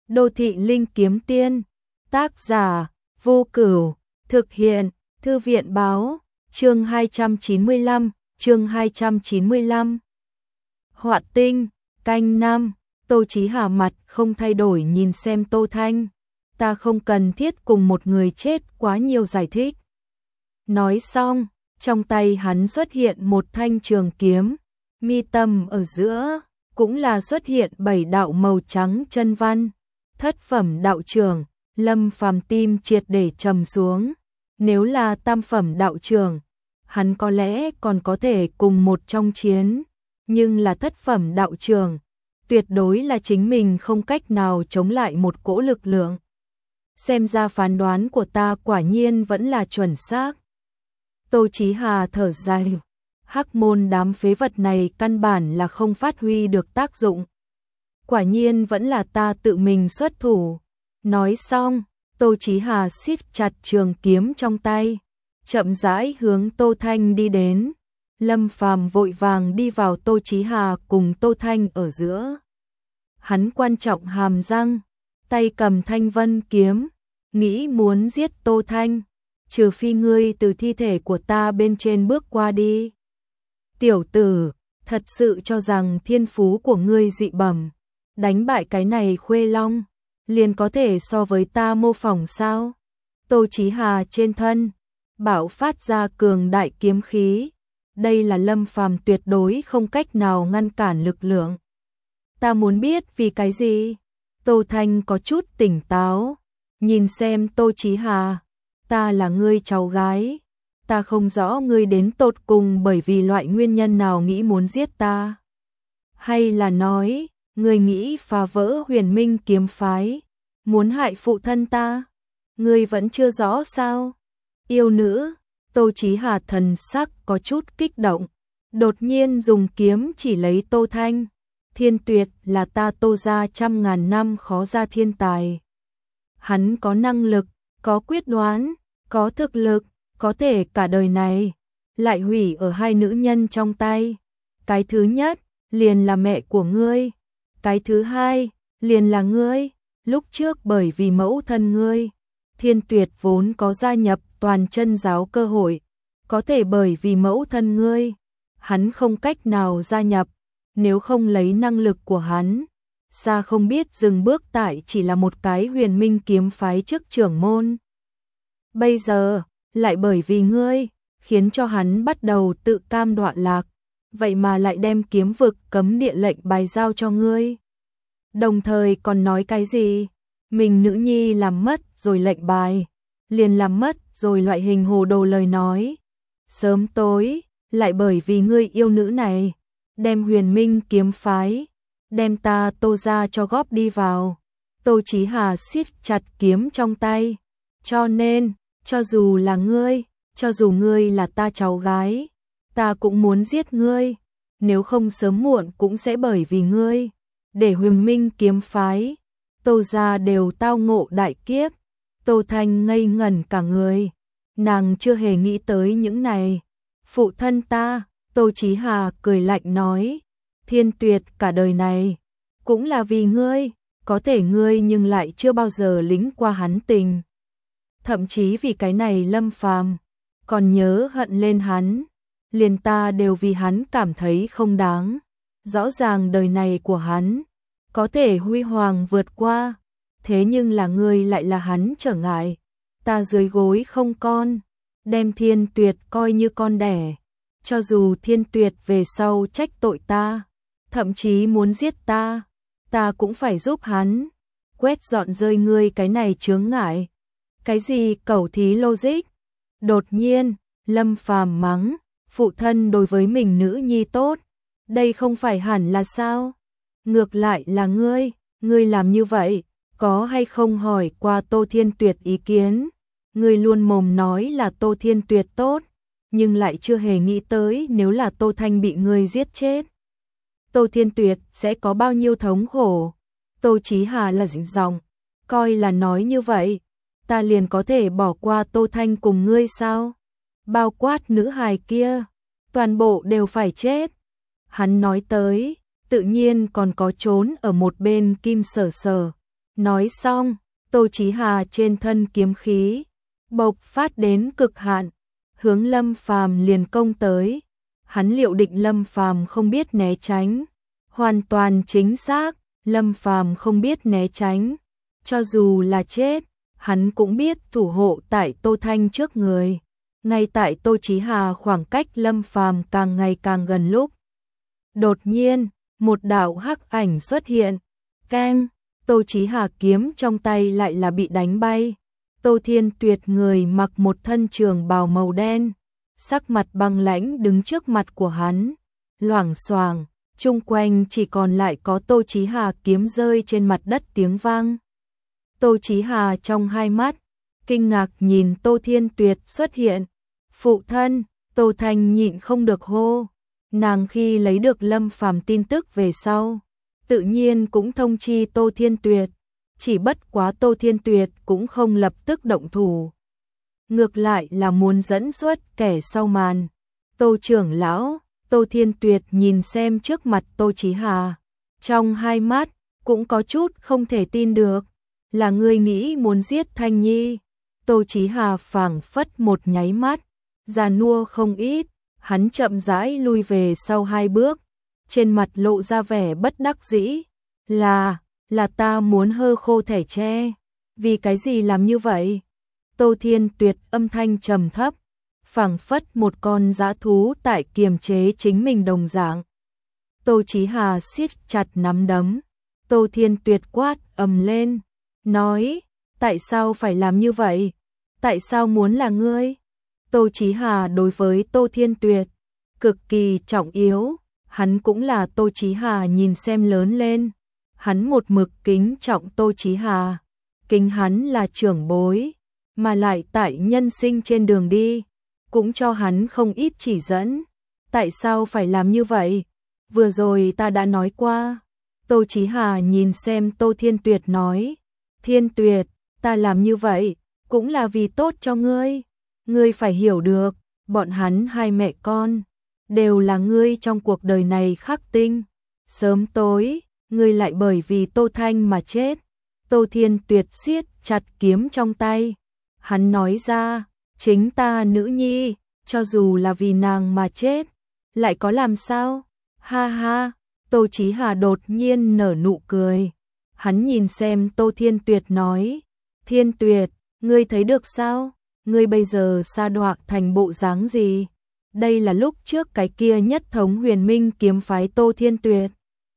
Đô thị linh kiếm tiên, tác giả, Vô Cửu, thực hiện, Thư viện báo, chương 295, chương 295. Họa tinh, canh năm, Tô Chí Hà mặt không thay đổi nhìn xem Tô Thanh. Ta không cần thiết cùng một người chết quá nhiều giải thích. Nói xong, trong tay hắn xuất hiện một thanh trường kiếm, mi tâm ở giữa, cũng là xuất hiện 7 đạo màu trắng chân văn. Thất phẩm đạo trưởng, Lâm Phàm tim triệt để trầm xuống. Nếu là tam phẩm đạo trưởng, hắn có lẽ còn có thể cùng một trong chiến, nhưng là thất phẩm đạo trưởng, tuyệt đối là chính mình không cách nào chống lại một cỗ lực lượng. Xem ra phán đoán của ta quả nhiên vẫn là chuẩn xác. Tô Chí Hà thở dài, Hắc Môn đám phế vật này căn bản là không phát huy được tác dụng. Quả nhiên vẫn là ta tự mình xuất thủ. Nói xong, Tô Chí Hà siết chặt trường kiếm trong tay, chậm rãi hướng Tô Thanh đi đến. Lâm Phàm vội vàng đi vào Tô Chí Hà cùng Tô Thanh ở giữa. Hắn quan trọng hàm răng, tay cầm thanh vân kiếm, nghĩ muốn giết Tô Thanh, trừ phi ngươi từ thi thể của ta bên trên bước qua đi. Tiểu tử, thật sự cho rằng thiên phú của ngươi dị bẩm, đánh bại cái này Khuê Long, liền có thể so với ta mô phỏng sao? Tô Chí Hà trên thân bạo phát ra cường đại kiếm khí, đây là Lâm Phàm tuyệt đối không cách nào ngăn cản lực lượng. Ta muốn biết vì cái gì? Tô Thanh có chút tỉnh táo, nhìn xem Tô Chí Hà, ta là ngươi cháu gái, ta không rõ ngươi đến tột cùng bởi vì loại nguyên nhân nào nghĩ muốn giết ta. Hay là nói, ngươi nghĩ phá vỡ Huyền Minh kiếm phái, muốn hại phụ thân ta? Ngươi vẫn chưa rõ sao? Yêu nữ, Tô Chí Hà thần sắc có chút kích động, đột nhiên dùng kiếm chỉ lấy Tô Thanh. Thiên Tuyệt là ta Tô gia trăm ngàn năm khó ra thiên tài. Hắn có năng lực, có quyết đoán, có thực lực, có thể cả đời này lại hủy ở hai nữ nhân trong tay. Cái thứ nhất liền là mẹ của ngươi, cái thứ hai liền là ngươi. Lúc trước bởi vì mẫu thân ngươi, Thiên Tuyệt vốn có gia nhập Toàn Chân giáo cơ hội, có thể bởi vì mẫu thân ngươi, hắn không cách nào gia nhập. Nếu không lấy năng lực của hắn, xa không biết dừng bước tại chỉ là một cái Huyền Minh kiếm phái trước trưởng môn. Bây giờ, lại bởi vì ngươi, khiến cho hắn bắt đầu tự cam đọa lạc, vậy mà lại đem kiếm vực cấm địa lệnh bài giao cho ngươi. Đồng thời còn nói cái gì? Mình nữ nhi làm mất rồi lệnh bài, liền làm mất rồi loại hình hồ đồ lời nói. Sớm tối, lại bởi vì ngươi yêu nữ này, đem Huyền Minh kiếm phái, đem ta Tô gia cho góp đi vào. Tô Chí Hà siết chặt kiếm trong tay. Cho nên, cho dù là ngươi, cho dù ngươi là ta cháu gái, ta cũng muốn giết ngươi. Nếu không sớm muộn cũng sẽ bởi vì ngươi, để Huyền Minh kiếm phái, Tô gia đều tao ngộ đại kiếp. Tô Thanh ngây ngẩn cả người, nàng chưa hề nghĩ tới những này. Phụ thân ta, Tô Chí Hà cười lạnh nói, Thiên Tuyệt cả đời này cũng là vì ngươi, có thể ngươi nhưng lại chưa bao giờ lính qua hắn tình. Thậm chí vì cái này Lâm Phàm còn nhớ hận lên hắn, liền ta đều vì hắn cảm thấy không đáng. Rõ ràng đời này của hắn có thể huy hoàng vượt qua, thế nhưng là ngươi lại là hắn trở ngại. Ta dưới gối không con, đem Thiên Tuyệt coi như con đẻ. Cho dù Thiên Tuyệt về sau trách tội ta, thậm chí muốn giết ta, ta cũng phải giúp hắn quét dọn rơi ngươi cái này chướng ngại. Cái gì cẩu thí logic? Đột nhiên, Lâm Phàm mắng, phụ thân đối với mình nữ nhi tốt, đây không phải hẳn là sao? Ngược lại là ngươi làm như vậy, có hay không hỏi qua Tô Thiên Tuyệt ý kiến? Ngươi luôn mồm nói là Tô Thiên Tuyệt tốt, nhưng lại chưa hề nghĩ tới nếu là Tô Thanh bị ngươi giết chết, Tô Thiên Tuyệt sẽ có bao nhiêu thống khổ. Tô Chí Hà là dĩnh dòng, coi là nói như vậy, ta liền có thể bỏ qua Tô Thanh cùng ngươi sao? Bao quát nữ hài kia, toàn bộ đều phải chết. Hắn nói tới, tự nhiên còn có trốn ở một bên Kim Sở Sở. Nói xong, Tô Chí Hà trên thân kiếm khí bộc phát đến cực hạn, hướng Lâm Phàm liền công tới. Hắn liệu định Lâm Phàm không biết né tránh, hoàn toàn chính xác, Lâm Phàm không biết né tránh, cho dù là chết, hắn cũng biết thủ hộ tại Tô Thanh trước người. Ngay tại Tô Chí Hà khoảng cách Lâm Phàm càng ngày càng gần lúc, đột nhiên, một đạo hắc ảnh xuất hiện. Keng, Tô Chí Hà kiếm trong tay lại là bị đánh bay. Tô Thiên Tuyệt người mặc một thân trường bào màu đen, sắc mặt băng lãnh đứng trước mặt của hắn. Loảng xoảng, chung quanh chỉ còn lại có Tô Chí Hà kiếm rơi trên mặt đất tiếng vang. Tô Chí Hà trong hai mắt, kinh ngạc nhìn Tô Thiên Tuyệt xuất hiện. Phụ thân, Tô Thanh nhịn không được hô. Nàng khi lấy được Lâm Phàm tin tức về sau, tự nhiên cũng thông chi Tô Thiên Tuyệt. Chỉ bất quá Tô Thiên Tuyệt cũng không lập tức động thủ. Ngược lại là muốn dẫn xuất kẻ sau màn. Tô trưởng lão, Tô Thiên Tuyệt nhìn xem trước mặt Tô Chí Hà. Trong hai mắt, cũng có chút không thể tin được. Là ngươi nghĩ muốn giết Thanh Nhi. Tô Chí Hà phảng phất một nháy mắt, già nua không ít. Hắn chậm rãi lui về sau hai bước, trên mặt lộ ra vẻ bất đắc dĩ. Là ta muốn hơ khô thẻ tre. Vì cái gì làm như vậy? Tô Thiên Tuyệt âm thanh trầm thấp, phảng phất một con dã thú tại kiềm chế chính mình đồng dạng. Tô Chí Hà siết chặt nắm đấm. Tô Thiên Tuyệt quát ầm lên, nói, tại sao phải làm như vậy? Tại sao muốn là ngươi? Tô Chí Hà đối với Tô Thiên Tuyệt cực kỳ trọng yếu, hắn cũng là Tô Chí Hà nhìn xem lớn lên. Hắn một mực kính trọng Tô Chí Hà, kính hắn là trưởng bối, mà lại tại nhân sinh trên đường đi, cũng cho hắn không ít chỉ dẫn. Tại sao phải làm như vậy? Vừa rồi ta đã nói qua. Tô Chí Hà nhìn xem Tô Thiên Tuyệt nói, Thiên Tuyệt, ta làm như vậy, cũng là vì tốt cho ngươi. Ngươi phải hiểu được, bọn hắn hai mẹ con, đều là ngươi trong cuộc đời này khắc tinh. Sớm tối, ngươi lại bởi vì Tô Thanh mà chết. Tô Thiên Tuyệt siết chặt kiếm trong tay. Hắn nói ra, chính ta nữ nhi, cho dù là vì nàng mà chết, lại có làm sao? Ha ha, Tô Chí Hà đột nhiên nở nụ cười. Hắn nhìn xem Tô Thiên Tuyệt nói, Thiên Tuyệt, ngươi thấy được sao? Ngươi bây giờ sa đọa thành bộ dáng gì? Đây là lúc trước cái kia nhất thống huyền minh kiếm phái Tô Thiên Tuyệt.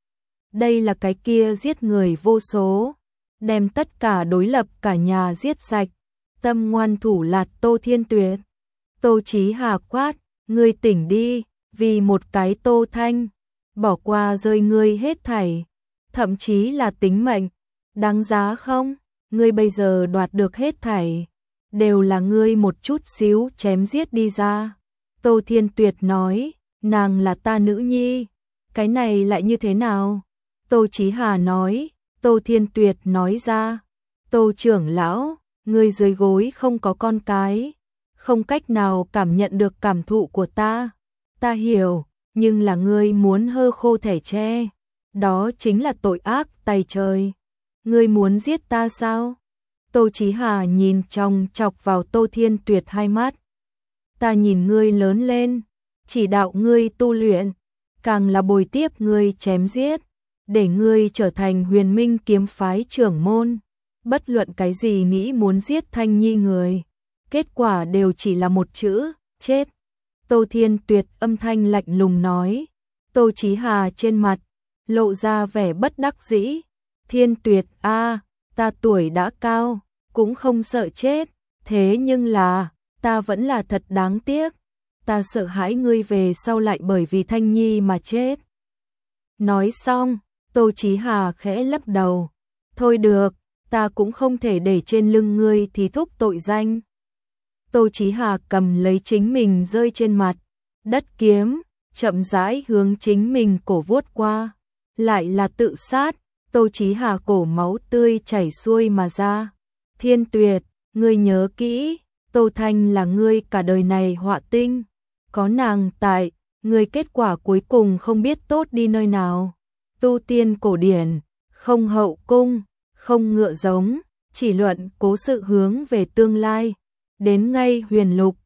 Đây là cái kia giết người vô số, đem tất cả đối lập cả nhà giết sạch, tâm ngoan thủ lạt Tô Thiên Tuyệt. Tô Chí Hà quát, ngươi tỉnh đi, vì một cái Tô Thanh, bỏ qua rơi ngươi hết thảy, thậm chí là tính mệnh, đáng giá không? Ngươi bây giờ đoạt được hết thảy, đều là ngươi một chút xíu chém giết đi ra. Tô Thiên Tuyệt nói, nàng là ta nữ nhi, cái này lại như thế nào? Tô Chí Hà nói, Tô Thiên Tuyệt nói ra, Tô trưởng lão, ngươi dưới gối không có con cái, không cách nào cảm nhận được cảm thụ của ta. Ta hiểu, nhưng là ngươi muốn hơ khô thẻ tre, đó chính là tội ác tày trời. Ngươi muốn giết ta sao? Tô Chí Hà nhìn trong chọc vào Tô Thiên Tuyệt hai mắt. Ta nhìn ngươi lớn lên, chỉ đạo ngươi tu luyện, càng là bồi tiếp ngươi chém giết, để ngươi trở thành huyền minh kiếm phái trưởng môn. Bất luận cái gì nghĩ muốn giết Thanh Nhi người, kết quả đều chỉ là một chữ, chết. Tô Thiên Tuyệt âm thanh lạnh lùng nói. Tô Chí Hà trên mặt lộ ra vẻ bất đắc dĩ. Thiên Tuyệt a, ta tuổi đã cao, cũng không sợ chết, thế nhưng là, ta vẫn là thật đáng tiếc. Ta sợ hãi ngươi về sau lại bởi vì Thanh Nhi mà chết. Nói xong, Tô Chí Hà khẽ lắc đầu. Thôi được, ta cũng không thể để trên lưng ngươi thì thúc tội danh. Tô Chí Hà cầm lấy chính mình rơi trên mặt đất kiếm, chậm rãi hướng chính mình cổ vuốt qua. Lại là tự sát. Tô Chí Hà cổ máu tươi chảy xuôi mà ra. Thiên Tuyệt, ngươi nhớ kỹ, Tô Thanh là ngươi cả đời này họa tinh. Có nàng tại, ngươi kết quả cuối cùng không biết tốt đi nơi nào. Tu tiên cổ điển, không hậu cung, không ngựa giống, chỉ luận cố sự hướng về tương lai. Đến ngay Huyền Lục,